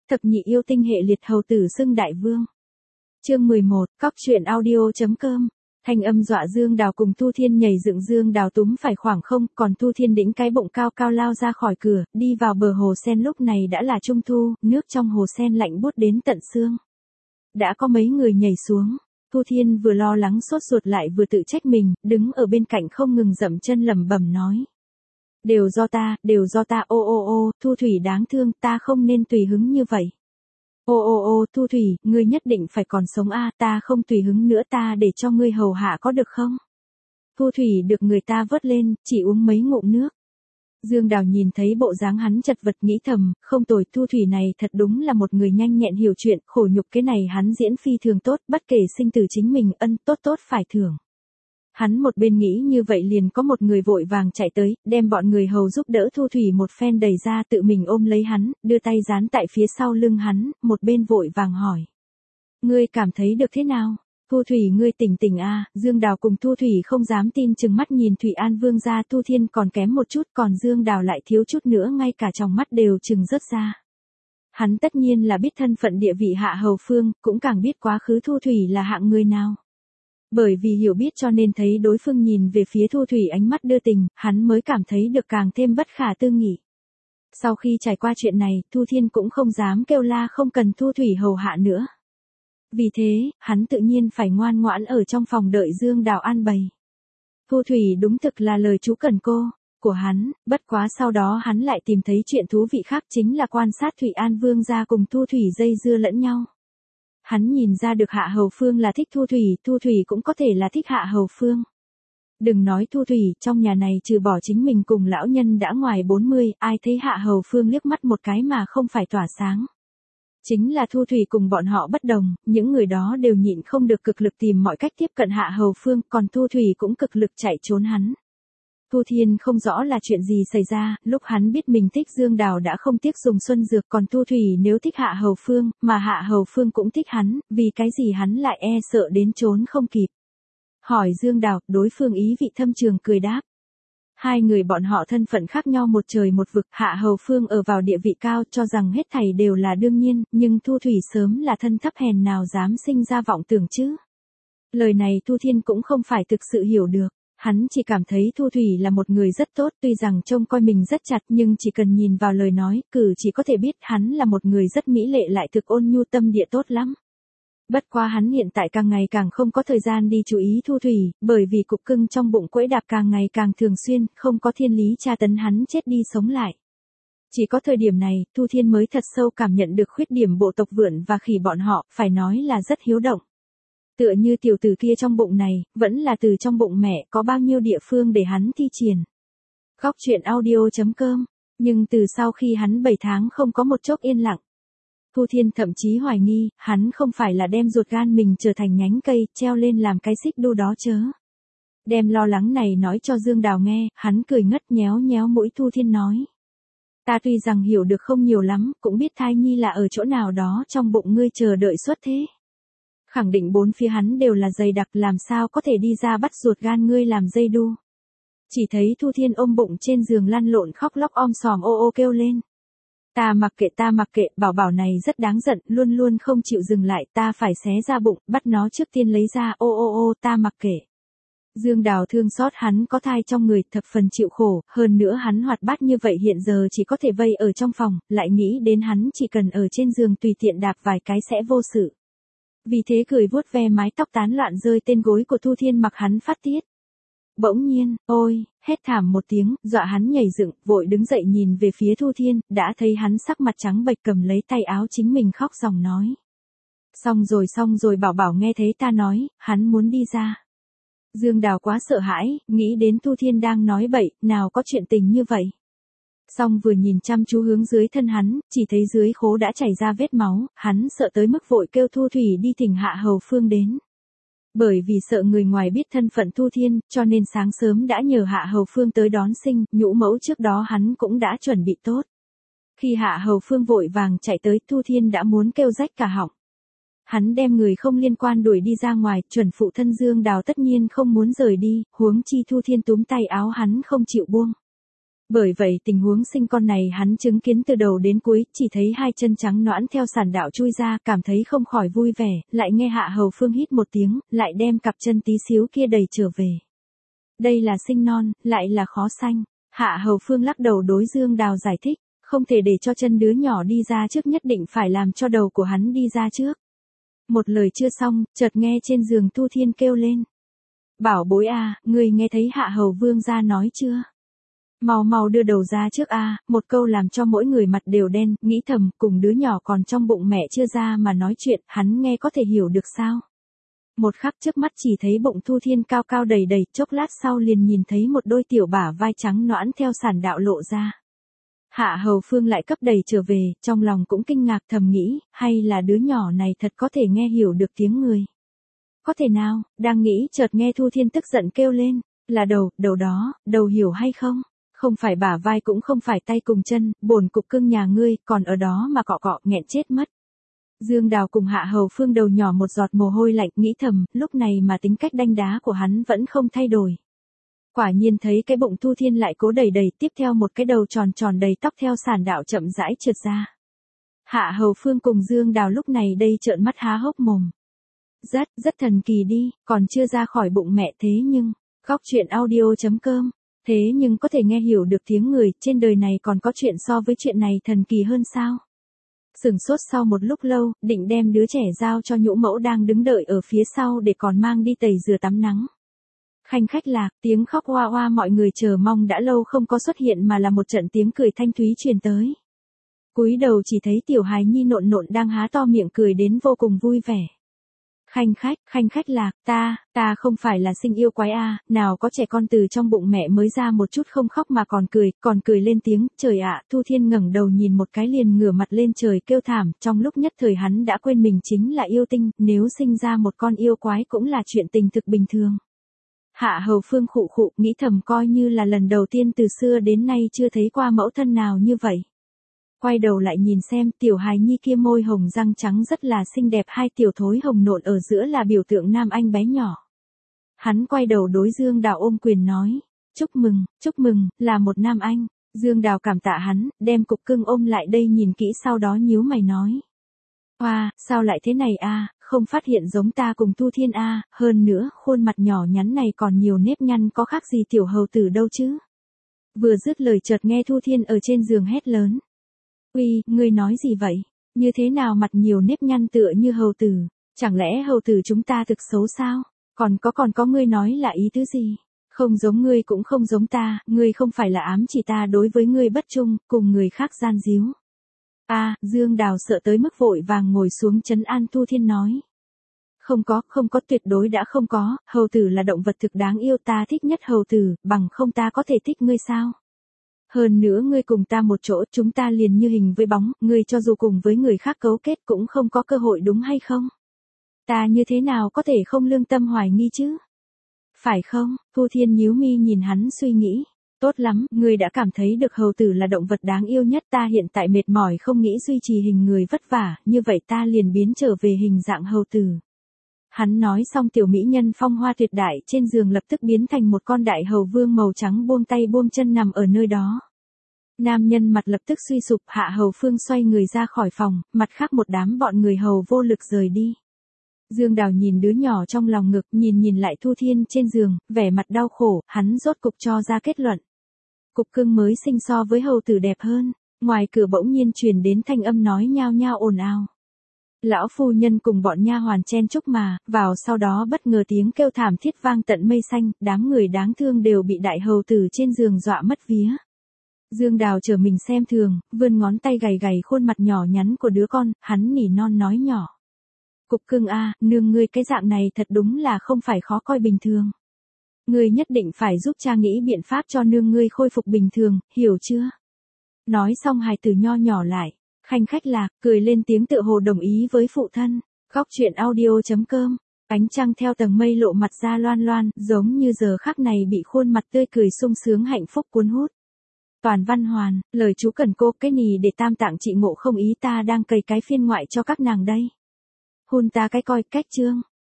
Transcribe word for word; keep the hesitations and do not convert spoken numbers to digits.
Thập nhị yêu tinh hệ liệt hầu tử xưng đại vương. Chương mười một, cóc truyện audio.com. Thanh âm dọa Dương Đào cùng Thu Thiên nhảy dựng. Dương Đào túm phải khoảng không, còn Thu Thiên đĩnh cái bụng cao cao lao ra khỏi cửa, đi vào bờ hồ sen. Lúc này đã là trung thu, nước trong hồ sen lạnh buốt đến tận xương. Đã có mấy người nhảy xuống. Thu Thiên vừa lo lắng sốt ruột lại vừa tự trách mình, đứng ở bên cạnh không ngừng dậm chân lẩm bẩm nói. Đều do ta, đều do ta, ô ô ô, Thu Thủy đáng thương, ta không nên tùy hứng như vậy. Ô ô ô, Thu Thủy, ngươi nhất định phải còn sống a, ta không tùy hứng nữa, ta để cho ngươi hầu hạ có được không? Thu Thủy được người ta vớt lên, chỉ uống mấy ngụm nước. Dương Đào nhìn thấy bộ dáng hắn chật vật nghĩ thầm, không tồi, Thu Thủy này thật đúng là một người nhanh nhẹn hiểu chuyện, khổ nhục cái này hắn diễn phi thường tốt, bất kể sinh tử chính mình, ân, tốt tốt phải thưởng. Hắn một bên nghĩ như vậy liền có một người vội vàng chạy tới, đem bọn người hầu giúp đỡ Thu Thủy một phen đẩy ra, tự mình ôm lấy hắn, đưa tay dán tại phía sau lưng hắn, một bên vội vàng hỏi. Ngươi cảm thấy được thế nào? Thu Thủy ngươi tỉnh tỉnh a. Dương Đào cùng Thu Thủy không dám tin chừng mắt nhìn Thủy An Vương ra. Thu Thiên còn kém một chút, còn Dương Đào lại thiếu chút nữa ngay cả tròng mắt đều chừng rớt ra. Hắn tất nhiên là biết thân phận địa vị hạ hầu phương, cũng càng biết quá khứ Thu Thủy là hạng người nào. Bởi vì hiểu biết cho nên thấy đối phương nhìn về phía Thu Thủy ánh mắt đưa tình, hắn mới cảm thấy được càng thêm bất khả tư nghị. Sau khi trải qua chuyện này, Thu Thiên cũng không dám kêu la không cần Thu Thủy hầu hạ nữa. Vì thế, hắn tự nhiên phải ngoan ngoãn ở trong phòng đợi Dương Đào an bày. Thu Thủy đúng thực là lời chú cần cô của hắn, bất quá sau đó hắn lại tìm thấy chuyện thú vị khác, chính là quan sát Thủy An Vương gia cùng Thu Thủy dây dưa lẫn nhau. Hắn nhìn ra được Hạ Hầu Phương là thích Thu Thủy, Thu Thủy cũng có thể là thích Hạ Hầu Phương. Đừng nói Thu Thủy, trong nhà này trừ bỏ chính mình cùng lão nhân đã ngoài bốn mươi, ai thấy Hạ Hầu Phương liếc mắt một cái mà không phải tỏa sáng. Chính là Thu Thủy cùng bọn họ bất đồng, những người đó đều nhịn không được cực lực tìm mọi cách tiếp cận Hạ Hầu Phương, còn Thu Thủy cũng cực lực chạy trốn hắn. Thu Thiên không rõ là chuyện gì xảy ra, lúc hắn biết mình thích Dương Đào đã không tiếc dùng xuân dược, còn Thu Thủy nếu thích Hạ Hầu Phương, mà Hạ Hầu Phương cũng thích hắn, vì cái gì hắn lại e sợ đến trốn không kịp. Hỏi Dương Đào, đối phương ý vị thâm trường cười đáp. Hai người bọn họ thân phận khác nhau một trời một vực, Hạ Hầu Phương ở vào địa vị cao cho rằng hết thảy đều là đương nhiên, nhưng Thu Thủy sớm là thân thấp hèn nào dám sinh ra vọng tưởng chứ. Lời này Thu Thiên cũng không phải thực sự hiểu được. Hắn chỉ cảm thấy Thu Thủy là một người rất tốt, tuy rằng trông coi mình rất chặt nhưng chỉ cần nhìn vào lời nói, cử chỉ có thể biết hắn là một người rất mỹ lệ lại thực ôn nhu tâm địa tốt lắm. Bất quá hắn hiện tại càng ngày càng không có thời gian đi chú ý Thu Thủy, bởi vì cục cưng trong bụng quẫy đạp càng ngày càng thường xuyên, không có thiên lý tra tấn hắn chết đi sống lại. Chỉ có thời điểm này, Thu Thiên mới thật sâu cảm nhận được khuyết điểm bộ tộc Vượn và Khỉ bọn họ, phải nói là rất hiếu động. Tựa như tiểu tử kia trong bụng này, vẫn là từ trong bụng mẹ, có bao nhiêu địa phương để hắn thi triển. Cóc truyện audio.com. Nhưng từ sau khi hắn bảy tháng không có một chốc yên lặng, Thu Thiên thậm chí hoài nghi, hắn không phải là đem ruột gan mình trở thành nhánh cây, treo lên làm cái xích đu đó chớ. Đem lo lắng này nói cho Dương Đào nghe, hắn cười ngất nhéo nhéo mũi. Thu Thiên nói. Ta tuy rằng hiểu được không nhiều lắm, cũng biết thai nhi là ở chỗ nào đó trong bụng ngươi chờ đợi xuất thế. Khẳng định bốn phía hắn đều là dày đặc, làm sao có thể đi ra bắt ruột gan ngươi làm dây đu. Chỉ thấy Thu Thiên ôm bụng trên giường lăn lộn khóc lóc om sòm ô ô kêu lên. Ta mặc kệ, ta mặc kệ, bảo bảo này rất đáng giận, luôn luôn không chịu dừng lại, ta phải xé ra bụng, bắt nó trước tiên lấy ra, ô ô ô, ta mặc kệ. Dương Đào thương xót hắn có thai trong người, thập phần chịu khổ, hơn nữa hắn hoạt bát như vậy hiện giờ chỉ có thể vây ở trong phòng, lại nghĩ đến hắn chỉ cần ở trên giường tùy tiện đạp vài cái sẽ vô sự. Vì thế cười vuốt ve mái tóc tán loạn rơi tên gối của Thu Thiên mặc hắn phát tiết. Bỗng nhiên, ôi, hét thảm một tiếng, dọa hắn nhảy dựng, vội đứng dậy nhìn về phía Thu Thiên, đã thấy hắn sắc mặt trắng bệch cầm lấy tay áo chính mình khóc ròng nói. Xong rồi xong rồi, bảo bảo nghe thấy ta nói, hắn muốn đi ra. Dương Đào quá sợ hãi, nghĩ đến Thu Thiên đang nói bậy, nào có chuyện tình như vậy. Xong vừa nhìn chăm chú hướng dưới thân hắn, chỉ thấy dưới khố đã chảy ra vết máu, hắn sợ tới mức vội kêu Thu Thủy đi thỉnh Hạ Hầu Phương đến. Bởi vì sợ người ngoài biết thân phận Thu Thiên, cho nên sáng sớm đã nhờ Hạ Hầu Phương tới đón sinh, nhũ mẫu trước đó hắn cũng đã chuẩn bị tốt. Khi Hạ Hầu Phương vội vàng chạy tới, Thu Thiên đã muốn kêu rách cả họng. Hắn đem người không liên quan đuổi đi ra ngoài, chuẩn phụ thân Dương Đào tất nhiên không muốn rời đi, huống chi Thu Thiên túm tay áo hắn không chịu buông. Bởi vậy tình huống sinh con này hắn chứng kiến từ đầu đến cuối, chỉ thấy hai chân trắng nõn theo sản đạo chui ra, cảm thấy không khỏi vui vẻ, lại nghe Hạ Hầu Phương hít một tiếng, lại đem cặp chân tí xíu kia đẩy trở về. Đây là sinh non, lại là khó sanh. Hạ Hầu Phương lắc đầu đối Dương Đào giải thích, không thể để cho chân đứa nhỏ đi ra trước, nhất định phải làm cho đầu của hắn đi ra trước. Một lời chưa xong, chợt nghe trên giường Thu Thiên kêu lên. Bảo bối à, người nghe thấy Hạ Hầu Vương ra nói chưa? Mau mau đưa đầu ra trước a, à, một câu làm cho mỗi người mặt đều đen, nghĩ thầm, cùng đứa nhỏ còn trong bụng mẹ chưa ra mà nói chuyện, hắn nghe có thể hiểu được sao? Một khắc trước mắt chỉ thấy bụng Thu Thiên cao cao đầy đầy, chốc lát sau liền nhìn thấy một đôi tiểu bả vai trắng nõn theo sản đạo lộ ra. Hạ Hầu Phương lại cấp đầy trở về, trong lòng cũng kinh ngạc thầm nghĩ, hay là đứa nhỏ này thật có thể nghe hiểu được tiếng người. Có thể nào, đang nghĩ chợt nghe Thu Thiên tức giận kêu lên, là đầu, đầu đó, đầu hiểu hay không? Không phải bả vai cũng không phải tay cùng chân, bổn cục cưng nhà ngươi, còn ở đó mà cọ cọ, nghẹn chết mất. Dương Đào cùng Hạ Hầu Phương đầu nhỏ một giọt mồ hôi lạnh, nghĩ thầm, lúc này mà tính cách đanh đá của hắn vẫn không thay đổi. Quả nhiên thấy cái bụng Thu Thiên lại cố đẩy đẩy, tiếp theo một cái đầu tròn tròn đầy tóc theo sản đạo chậm rãi trượt ra. Hạ Hầu Phương cùng Dương Đào lúc này đây trợn mắt há hốc mồm. Rất, rất thần kỳ đi, còn chưa ra khỏi bụng mẹ thế nhưng, góc truyện audio chấm com, thế nhưng có thể nghe hiểu được tiếng người, trên đời này còn có chuyện so với chuyện này thần kỳ hơn sao? Sửng sốt sau một lúc lâu, định đem đứa trẻ giao cho nhũ mẫu đang đứng đợi ở phía sau để còn mang đi tẩy rửa tắm nắng. Khanh khách lạc, tiếng khóc oa oa mọi người chờ mong đã lâu không có xuất hiện mà là một trận tiếng cười thanh thúy truyền tới. Cúi đầu chỉ thấy tiểu hài nhi nộn nộn đang há to miệng cười đến vô cùng vui vẻ. Khanh khách, khanh khách lạc, ta, ta không phải là sinh yêu quái a, nào có trẻ con từ trong bụng mẹ mới ra một chút không khóc mà còn cười, còn cười lên tiếng, trời ạ, Thu Thiên ngẩng đầu nhìn một cái liền ngửa mặt lên trời kêu thảm, trong lúc nhất thời hắn đã quên mình chính là yêu tinh, nếu sinh ra một con yêu quái cũng là chuyện tình thực bình thường. Hạ Hầu Phương khụ khụ, nghĩ thầm coi như là lần đầu tiên từ xưa đến nay chưa thấy qua mẫu thân nào như vậy. Quay đầu lại nhìn xem, tiểu hài nhi kia môi hồng răng trắng rất là xinh đẹp, hai tiểu thối hồng nộn ở giữa là biểu tượng nam anh bé nhỏ. Hắn quay đầu đối Dương Đào ôm quyền nói, chúc mừng, chúc mừng, là một nam anh. Dương Đào cảm tạ hắn, đem cục cưng ôm lại đây nhìn kỹ sau đó nhíu mày nói. Hoa, wow, sao lại thế này a, không phát hiện giống ta cùng Thu Thiên a, hơn nữa, khuôn mặt nhỏ nhắn này còn nhiều nếp nhăn có khác gì tiểu hầu tử đâu chứ. Vừa dứt lời chợt nghe Thu Thiên ở trên giường hét lớn. Uy, ngươi nói gì vậy? Như thế nào mặt nhiều nếp nhăn tựa như hầu tử? Chẳng lẽ hầu tử chúng ta thực xấu sao? Còn có còn có ngươi nói là ý tứ gì? Không giống ngươi cũng không giống ta, ngươi không phải là ám chỉ ta đối với ngươi bất trung, cùng người khác gian díu. A, à, Dương Đào sợ tới mức vội vàng ngồi xuống trấn an Thu Thiên nói. Không có, không có, tuyệt đối đã không có, hầu tử là động vật thực đáng yêu, ta thích nhất hầu tử, bằng không ta có thể thích ngươi sao? Hơn nữa ngươi cùng ta một chỗ, chúng ta liền như hình với bóng, ngươi cho dù cùng với người khác cấu kết cũng không có cơ hội đúng hay không? Ta như thế nào có thể không lương tâm hoài nghi chứ? Phải không? Thu Thiên nhíu mi nhìn hắn suy nghĩ. Tốt lắm, ngươi đã cảm thấy được hầu tử là động vật đáng yêu nhất, ta hiện tại mệt mỏi không nghĩ duy trì hình người vất vả, như vậy ta liền biến trở về hình dạng hầu tử. Hắn nói xong tiểu mỹ nhân phong hoa tuyệt đại trên giường lập tức biến thành một con đại hầu vương màu trắng buông tay buông chân nằm ở nơi đó. Nam nhân mặt lập tức suy sụp, Hạ Hầu Phương xoay người ra khỏi phòng, mặt khác một đám bọn người hầu vô lực rời đi. Dương Đào nhìn đứa nhỏ trong lòng ngực, nhìn nhìn lại Thu Thiên trên giường, vẻ mặt đau khổ, hắn rốt cục cho ra kết luận. Cục cưng mới sinh so với hầu tử đẹp hơn, ngoài cửa bỗng nhiên truyền đến thanh âm nói nhao nhao ồn ào. Lão phu nhân cùng bọn nha hoàn chen chúc mà, vào sau đó bất ngờ tiếng kêu thảm thiết vang tận mây xanh, đám người đáng thương đều bị đại hầu tử trên giường dọa mất vía. Dương Đào trở mình xem thường, vươn ngón tay gầy gầy khuôn mặt nhỏ nhắn của đứa con, hắn nỉ non nói nhỏ. Cục cưng a, nương ngươi cái dạng này thật đúng là không phải khó coi bình thường. Ngươi nhất định phải giúp cha nghĩ biện pháp cho nương ngươi khôi phục bình thường, hiểu chưa? Nói xong hài tử nho nhỏ lại. Khanh khách lạc, cười lên tiếng tựa hồ đồng ý với phụ thân. Góc truyện audio chấm com. Ánh trăng theo tầng mây lộ mặt ra loan loan, giống như giờ khắc này bị khuôn mặt tươi cười sung sướng hạnh phúc cuốn hút. Toàn văn hoàn, lời chú cần cô cái nì để tam tạng trị ngộ không ý, ta đang cày cái phiên ngoại cho các nàng đây. Hôn ta cái coi cách chương.